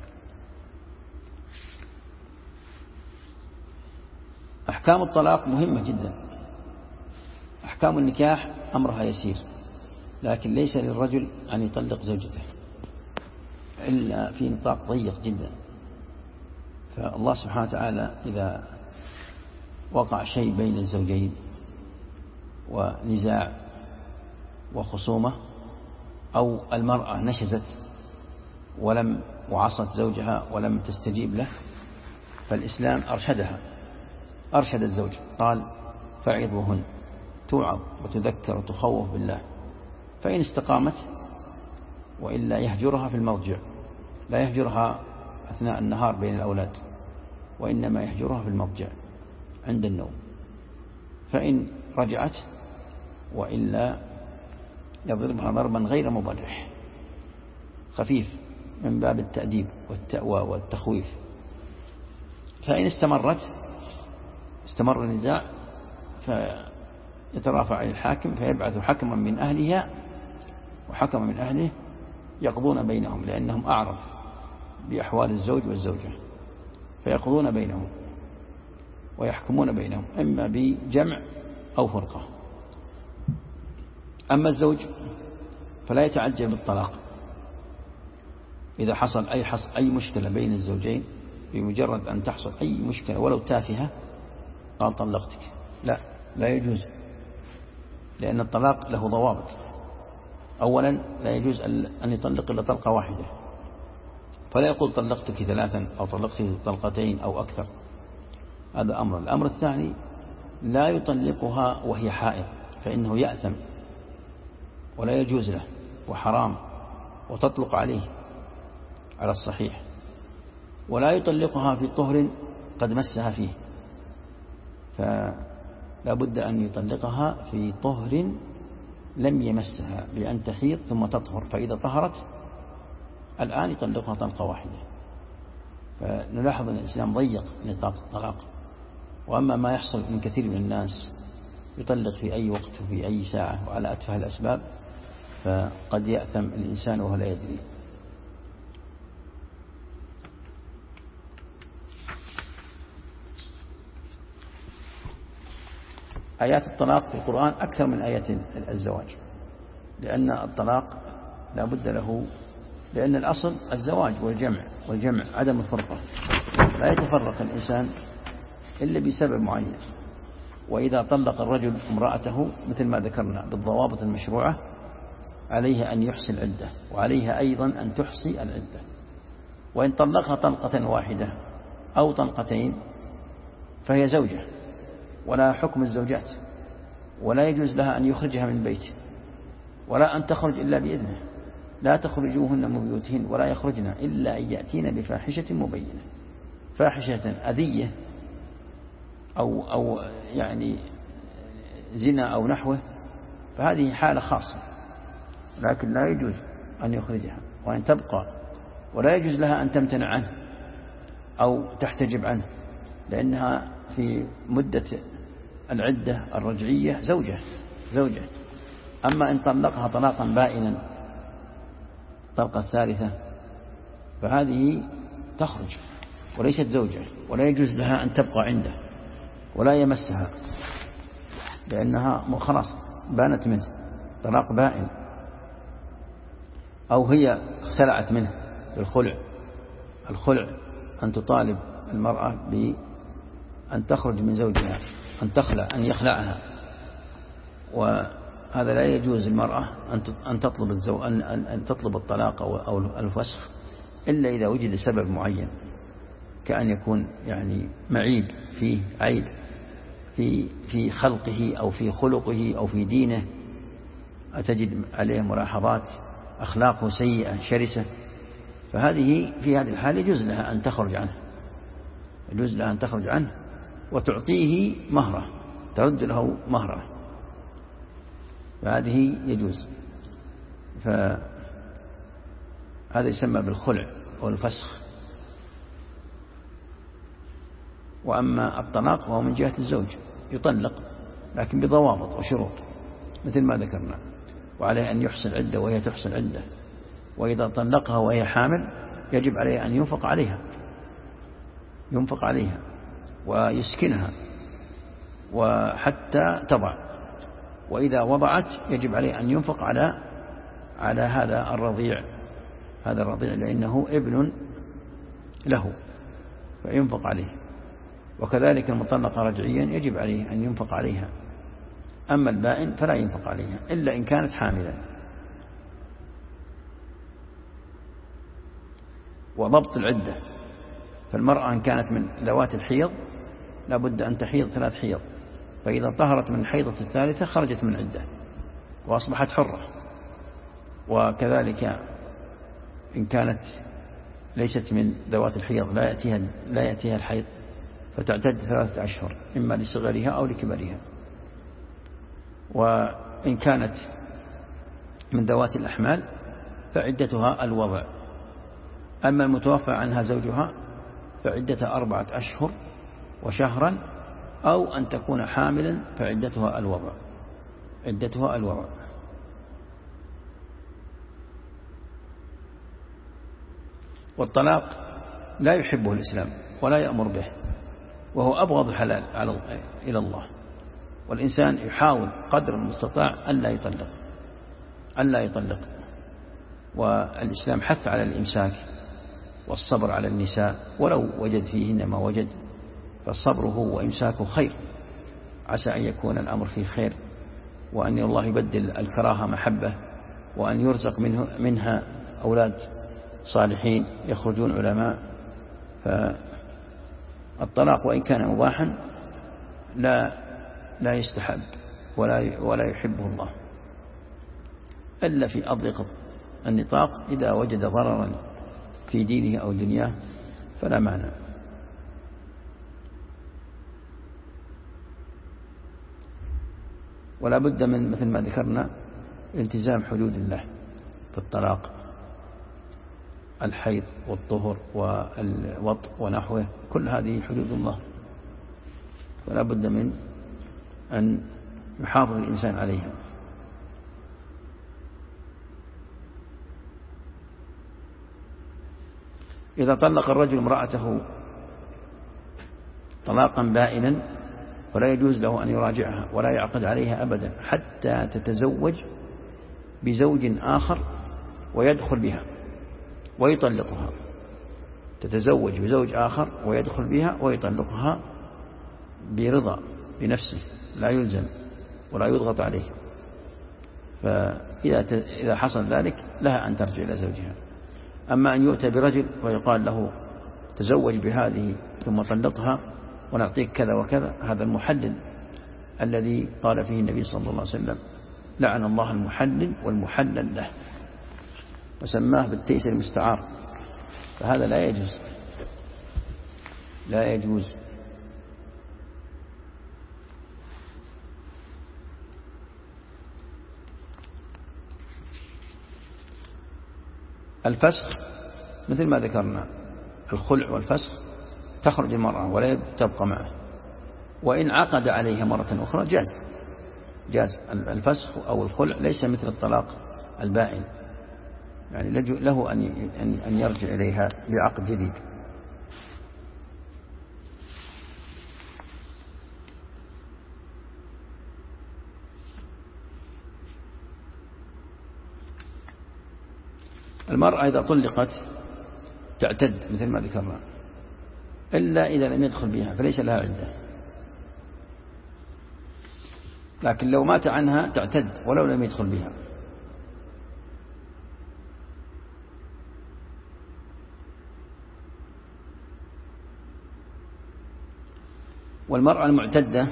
أحكام الطلاق مهمة جدا. أحكام النكاح أمرها يسير، لكن ليس للرجل أن يطلق زوجته إلا في نطاق ضيق جدا. فالله سبحانه وتعالى إذا وقع شيء بين الزوجين ونزاع وخصومة، أو المرأة نشزت وعصت زوجها ولم تستجيب له، فالإسلام أرشد الزوج، قال فعظوهن، توعظ وتذكر وتخوف بالله، فإن استقامت وإلا يهجرها في المضجع، لا يهجرها أثناء النهار بين الأولاد، وإنما يهجرها في المضجع عند النوم. فإن رجعت وإلا يضربها ضربا غير مبرح خفيف من باب التأديب والتخويف. فإن استمر النزاع فيترافع على الحاكم، فيبعث حكما من أهلها وحكما من أهله يقضون بينهم، لأنهم أعرف بأحوال الزوج والزوجة، فيقضون بينهم ويحكمون بينهم إما بجمع أو فرقة. أما الزوج فلا يتعجل بالطلاق إذا حصل أي مشكلة بين الزوجين، بمجرد أن تحصل أي مشكلة ولو تافهة قال طلقتك، لا يجوز، لأن الطلاق له ضوابط. أولا لا يجوز أن يطلق إلا طلقة واحدة، فلا يقول طلقتك 3 أو طلقتك طلقتين أو أكثر، هذا أمر. الأمر الثاني لا يطلقها وهي حائض، فإنه يأثم ولا يجوز له وحرام، وتطلق عليه على الصحيح. ولا يطلقها في طهر قد مسها فيه، فلا بد أن يطلقها في طهر لم يمسها، بأن تحيض ثم تطهر، فإذا طهرت الآن يطلقها طلقة واحدة. فنلاحظ أن الإسلام ضيق نطاق الطلاق. وأما ما يحصل من كثير من الناس يطلق في أي وقت وفي أي ساعة وعلى أتفه الأسباب، فقد يأثم الإنسان وهو لا يدري. آيات الطلاق في القرآن أكثر من آيات الزواج، لأن الطلاق لا بد له، لأن الأصل الزواج والجمع عدم الفرقة، لا يتفرق الإنسان إلا بسبب معين. وإذا طلق الرجل امرأته مثل ما ذكرنا بالضوابط المشروعة، عليه أن يحصي العدة، وعليها أيضا أن تحصي العدة. وإن طلقها طلقة واحدة أو طلقتين فهي زوجة ولا حكم الزوجات، ولا يجوز لها أن يخرجها من بيته، ولا أن تخرج إلا بإذنه. لا تخرجوهن من بيوتهن ولا يخرجن إلا أن يأتين بفاحشة مبينة، فاحشة أذية أو يعني زنا أو نحوه، فهذه حالة خاصة، لكن لا يجوز أن يخرجها وأن تبقى، ولا يجوز لها أن تمتنع عنه أو تحتجب عنه، لأنها في مدة العدة الرجعية زوجة. أما إن طلقها طلاقا بائنا طلقة ثالثة فهذه تخرج وليست زوجة، ولا يجوز لها أن تبقى عنده ولا يمسها، لأنها خلاص بانت منه طلاق بائن. أو هي اختلعت منه بالخلع. الخلع أن تطالب المرأة بأن تخرج من زوجها، أن تخلع، أن يخلعها، وهذا لا يجوز المرأة أن تطلب الطلاق أو الفسخ إلا إذا وجد سبب معين، كأن يكون يعني معيب فيه، عيب في خلقه أو في خلقه أو في دينه، أتجد عليه ملاحظات، أخلاقه سيئة شرسة، فهذه في هذه الحالة يجوز لها أن تخرج عنه، يجوز لها أن تخرج عنه وتعطيه مهره، ترد له مهره، فهذه يجوز. فهذا يسمى بالخلع والفسخ. وأما الطلاق فهو من جهة الزوج، يطلق لكن بضوابط وشروط مثل ما ذكرنا، وعليه أن يحصل عدة وهي تحصل عدة، وإذا طلقها وهي حامل يجب عليه أن ينفق عليها ويسكنها وحتى تضع، وإذا وضعت يجب عليه أن ينفق على هذا الرضيع لأنه ابن له، فينفق عليه. وكذلك المطلقة رجعيا يجب عليه أن ينفق عليها. أما البائن فلا ينفق عليها إلا إن كانت حاملا. وضبط العدة، فالمرأة إن كانت من ذوات الحيض لابد أن تحيض 3 حيض، فإذا طهرت من الحيضة الثالثة خرجت من عدة وأصبحت حرة. وكذلك إن كانت ليست من ذوات الحيض لا يأتيها الحيض فتعتد 3 أشهر إما لصغرها أو لكبرها. وإن كانت من ذوات الأحمال فعدتها الوضع. أما المتوفى عنها زوجها فعدتها 4 أشهر وشهرا، أو أن تكون حاملا فعدتها الوضع. والطلاق لا يحبه الإسلام ولا يأمر به، وهو أبغض الحلال إلى الله، والإنسان يحاول قدر المستطاع ألا يطلق. والإسلام حث على الإمساك والصبر على النساء ولو وجد فيهن ما وجد، فالصبر هو وإمساكه خير، عسى أن يكون الأمر فيه خير، وأن الله يبدل الكراهة محبة، وأن يرزق منها أولاد صالحين يخرجون علماء. فالطلاق وإن كان مباحا لا يستحب ولا يحبه الله إلا في أضيق النطاق، إذا وجد ضررا في دينه أو دنياه فلا مانع. ولا بد من مثل ما ذكرنا التزام حدود الله في الطلاق، الحيض والطهر والوطء ونحوه، كل هذه حدود الله، فلا بد من أن يحافظ الإنسان عليها. إذا طلق الرجل امرأته طلاقا بائنا ولا يجوز له أن يراجعها ولا يعقد عليها أبدا حتى تتزوج بزوج آخر ويدخل بها ويطلقها. تتزوج بزوج آخر ويدخل بها ويطلقها برضا بنفسه، لا يلزم ولا يضغط عليه. فإذا حصل ذلك لها أن ترجع إلى زوجها. أما أن يؤتى برجل ويقال له تزوج بهذه ثم طلقها ونعطيك كذا وكذا، هذا المحلل الذي قال فيه النبي صلى الله عليه وسلم: لعن الله المحلل والمحلل له، وسماه بالتيس المستعار. فهذا لا يجوز. الفسخ مثل ما ذكرنا، الخلع والفسخ تخرج المرأة ولا تبقى معه، وإن عقد عليها مرة أخرى جاز. الفسخ أو الخلع ليس مثل الطلاق البائن، يعني له أن يرجع إليها بعقد جديد. المرأة إذا طلقت تعتد مثل ما ذكرنا، إلا إذا لم يدخل بها فليس لها عدة، لكن لو مات عنها تعتد ولو لم يدخل بها. والمرأة المعتدة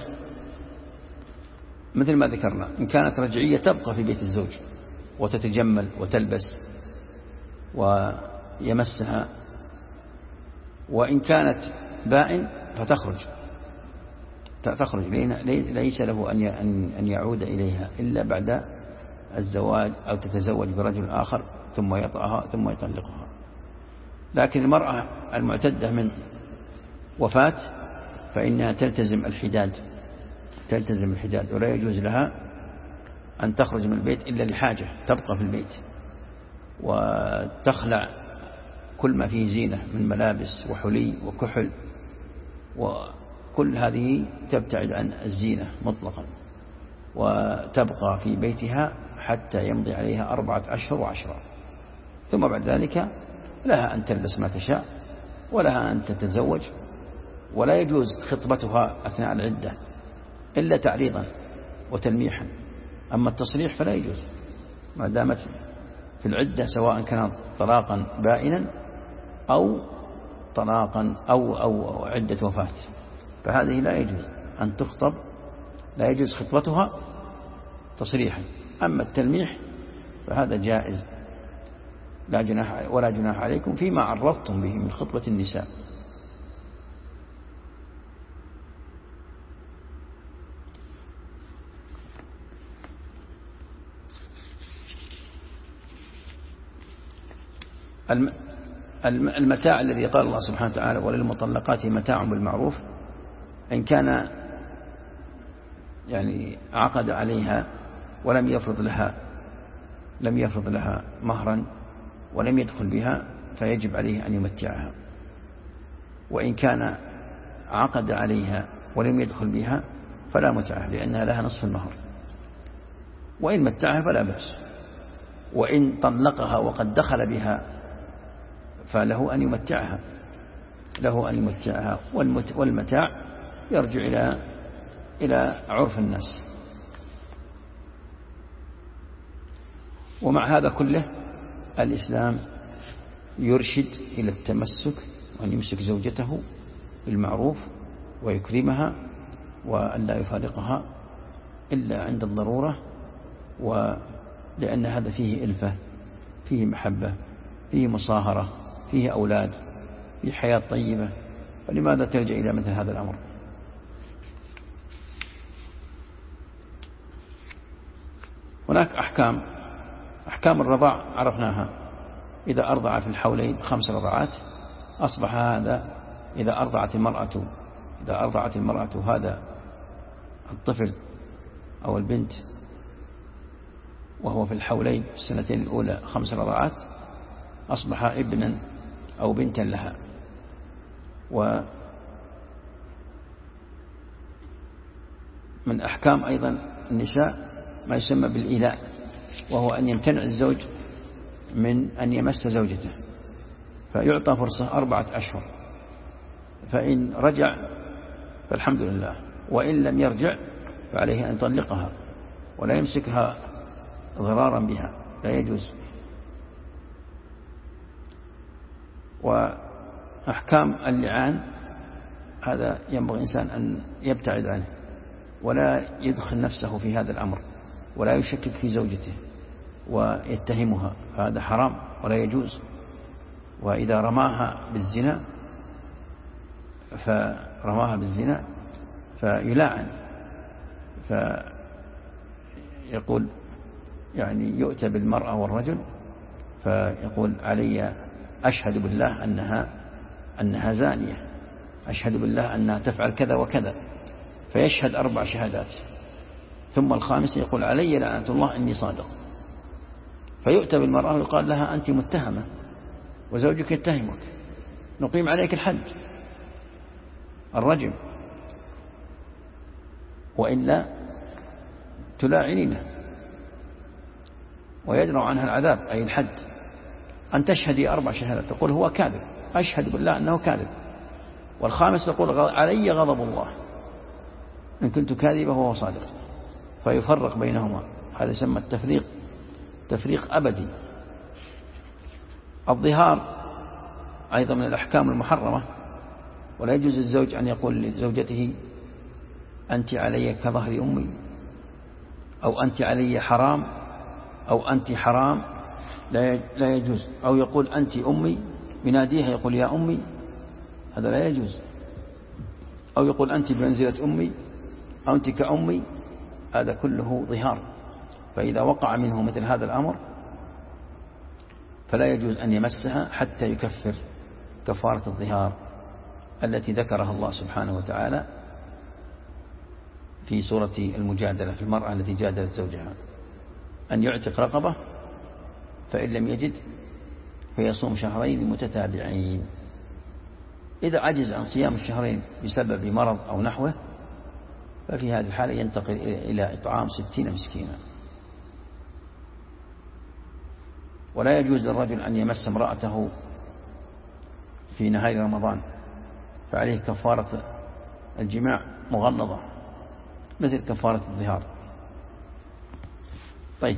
مثل ما ذكرنا إن كانت رجعية تبقى في بيت الزوج وتتجمل وتلبس ويمسها، وإن كانت بائن فتخرج ليس له أن يعود إليها إلا بعد الزواج أو تتزوج برجل آخر ثم يطأها ثم يطلقها. لكن المرأة المعتدة من وفاة فإنها تلتزم الحداد ولا يجوز لها أن تخرج من البيت إلا لحاجة، تبقى في البيت وتخلع كل ما فيه زينة من ملابس وحلي وكحل، وكل هذه تبتعد عن الزينة مطلقا، وتبقى في بيتها حتى يمضي عليها 4 أشهر و10، ثم بعد ذلك لها أن تلبس ما تشاء ولها أن تتزوج، ولا يجوز خطبتها أثناء العدة إلا تعريضا وتلميحا. أما التصريح فلا يجوز ما دامت في العدة، سواء كان طلاقا بائنا أو طلاقا أو عدة وفاة، فهذه لا يجوز أن تخطب، لا يجوز خطبتها تصريحا. أما التلميح فهذا جائز ولا جناح عليكم فيما عرضتم به من خطبة النساء. المتاع الذي قال الله سبحانه وتعالى وللمطلقات متاع بالمعروف، إن كان يعني عقد عليها ولم يفرض لها مهرا ولم يدخل بها فيجب عليه أن يمتعها، وإن كان عقد عليها ولم يدخل بها فلا متعة لأنها لها نصف المهر، وإن متعها فلا بأس، وإن طلقها وقد دخل بها فله أن يمتعها والمتاع يرجع إلى عرف الناس. ومع هذا كله الإسلام يرشد إلى التمسك وأن يمسك زوجته بالمعروف ويكرمها وأن لا يفارقها إلا عند الضرورة، ولأن هذا فيه ألفة، فيه محبة، فيه مصاهرة، فيه أولاد، فيه حياة طيبة، فلماذا تلجأ إلى مثل هذا الأمر؟ هناك أحكام الرضاع عرفناها، إذا أرضع في الحولين 5 رضعات أصبح هذا، إذا أرضعت المرأة هذا الطفل أو البنت وهو في الحولين في السنتين الأولى 5 رضعات أصبح ابنا أو بنتا لها. ومن أحكام أيضا النساء ما يسمى بالإيلاء، وهو أن يمتنع الزوج من أن يمس زوجته، فيعطى فرصة 4 أشهر، فإن رجع فالحمد لله، وإن لم يرجع فعليه أن يطلقها ولا يمسكها ضرارا بها، لا يجوز. وأحكام اللعان هذا ينبغي الإنسان أن يبتعد عنه ولا يدخل نفسه في هذا الأمر، ولا يشكك في زوجته ويتهمها، هذا حرام ولا يجوز. وإذا رماها بالزنا فيلعن، فيقول يعني يؤتى بالمرأة والرجل فيقول علي أشهد بالله أنها زانية، أشهد بالله أنها تفعل كذا وكذا، فيشهد 4 شهادات، ثم الخامس يقول علي لعنة الله إني صادق، فيؤتى بالمرأة ويقال لها أنت متهمة وزوجك يتهمك، نقيم عليك الحد الرجم، وإلا تلاعنينه ويدرع عنها العذاب أي الحد. أن تشهدي 4 شهادات، تقول هو كاذب، أشهد بالله أنه كاذب. والخامس تقول علي غضب الله إن كنت كاذبة وهو صادق، فيفرق بينهما. هذا يسمى التفريق، تفريق أبدي. الظهار أيضا من الأحكام المحرمة، ولا يجوز للزوج أن يقول لزوجته أنت علي كظهر أمي، أو أنت علي حرام، أو أنت حرام، لا يجوز. أو يقول أنت أمي، يناديها يقول يا أمي، هذا لا يجوز. أو يقول أنت بمنزلة أمي، أو أنت كأمي، هذا كله ظهار. فإذا وقع منه مثل هذا الأمر فلا يجوز أن يمسها حتى يكفر كفارة الظهار التي ذكرها الله سبحانه وتعالى في سورة المجادلة، في المرأة التي جادلت زوجها، أن يعتق رقبة، فإن لم يجد فيصوم 2 شهرين متتابعين. إذا عجز عن صيام 2 شهرين بسبب مرض أو نحوه، ففي هذه الحالة ينتقل إلى إطعام 60 مسكينا. ولا يجوز للرجل أن يمس امرأته في نهار رمضان، فعليه كفارة الجماع مغلظة مثل كفارة الظهار. طيب،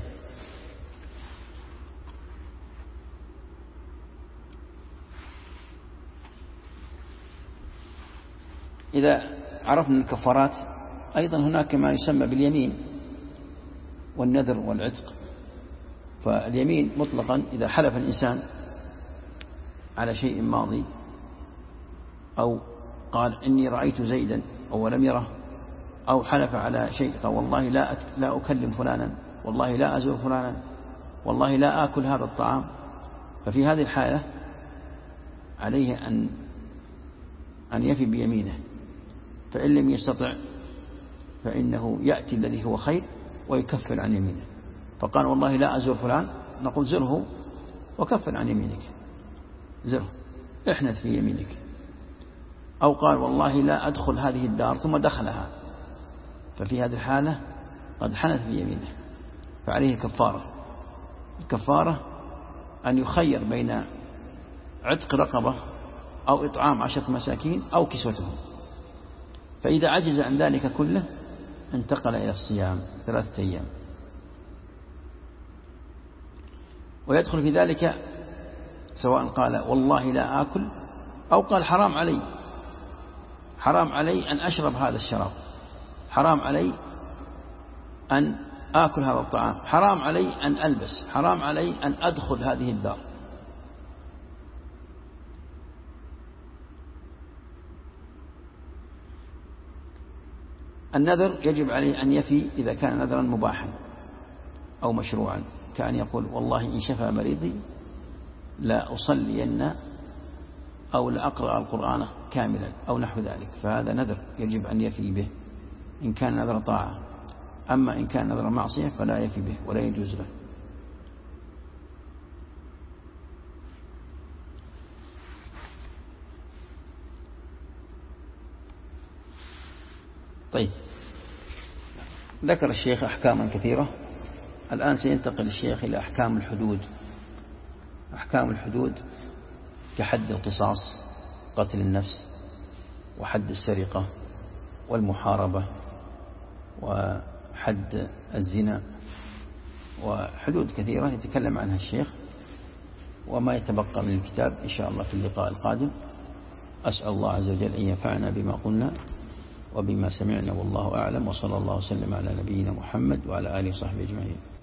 إذا عرفنا الكفارات، أيضا هناك ما يسمى باليمين والنذر والعتق. فاليمين مطلقا إذا حلف الإنسان على شيء ماضي، أو قال إني رأيت زيدا أو لم يره، أو حلف على شيء قال والله لا أكلم فلانا، والله لا أزور فلانا، والله لا آكل هذا الطعام، ففي هذه الحالة عليه أن يفي بيمينه. فإن لم يستطع فإنه يأتي الذي هو خير ويكفر عن يمينه. فقال والله لا أزور فلان، نقول زره وكفر عن يمينك، زره، احنث في يمينك. أو قال والله لا أدخل هذه الدار ثم دخلها، ففي هذه الحالة قد حنث في يمينه، فعليه كفارة. الكفارة أن يخير بين عتق رقبة أو إطعام 10 مساكين أو كسوتهم. فإذا عجز عن ذلك كله انتقل إلى الصيام 3 أيام. ويدخل في ذلك سواء قال والله لا آكل، أو قال حرام علي أن أشرب هذا الشراب، حرام علي أن آكل هذا الطعام، حرام علي أن ألبس، حرام علي أن أدخل هذه الدار. النذر يجب عليه أن يفي إذا كان نذرا مباحا أو مشروعا، كأن يقول والله إن شفى مريضي لا أصلين أو لا أقرأ القرآن كاملا أو نحو ذلك، فهذا نذر يجب أن يفي به إن كان نذر طاعة. أما إن كان نذر معصية فلا يفي به ولا يجوز له. طيب، ذكر الشيخ أحكاما كثيرة. الآن سينتقل الشيخ إلى أحكام الحدود. أحكام الحدود كحد القصاص، قتل النفس، وحد السرقة، والمحاربة، وحد الزنا، وحدود كثيرة يتكلم عنها الشيخ، وما يتبقى من الكتاب إن شاء الله في اللقاء القادم. أسأل الله عز وجل أن ينفعنا بما قلنا وبما سمعنا، والله أعلم، وصلى الله وسلم على نبينا محمد وعلى آله وصحبه أجمعين.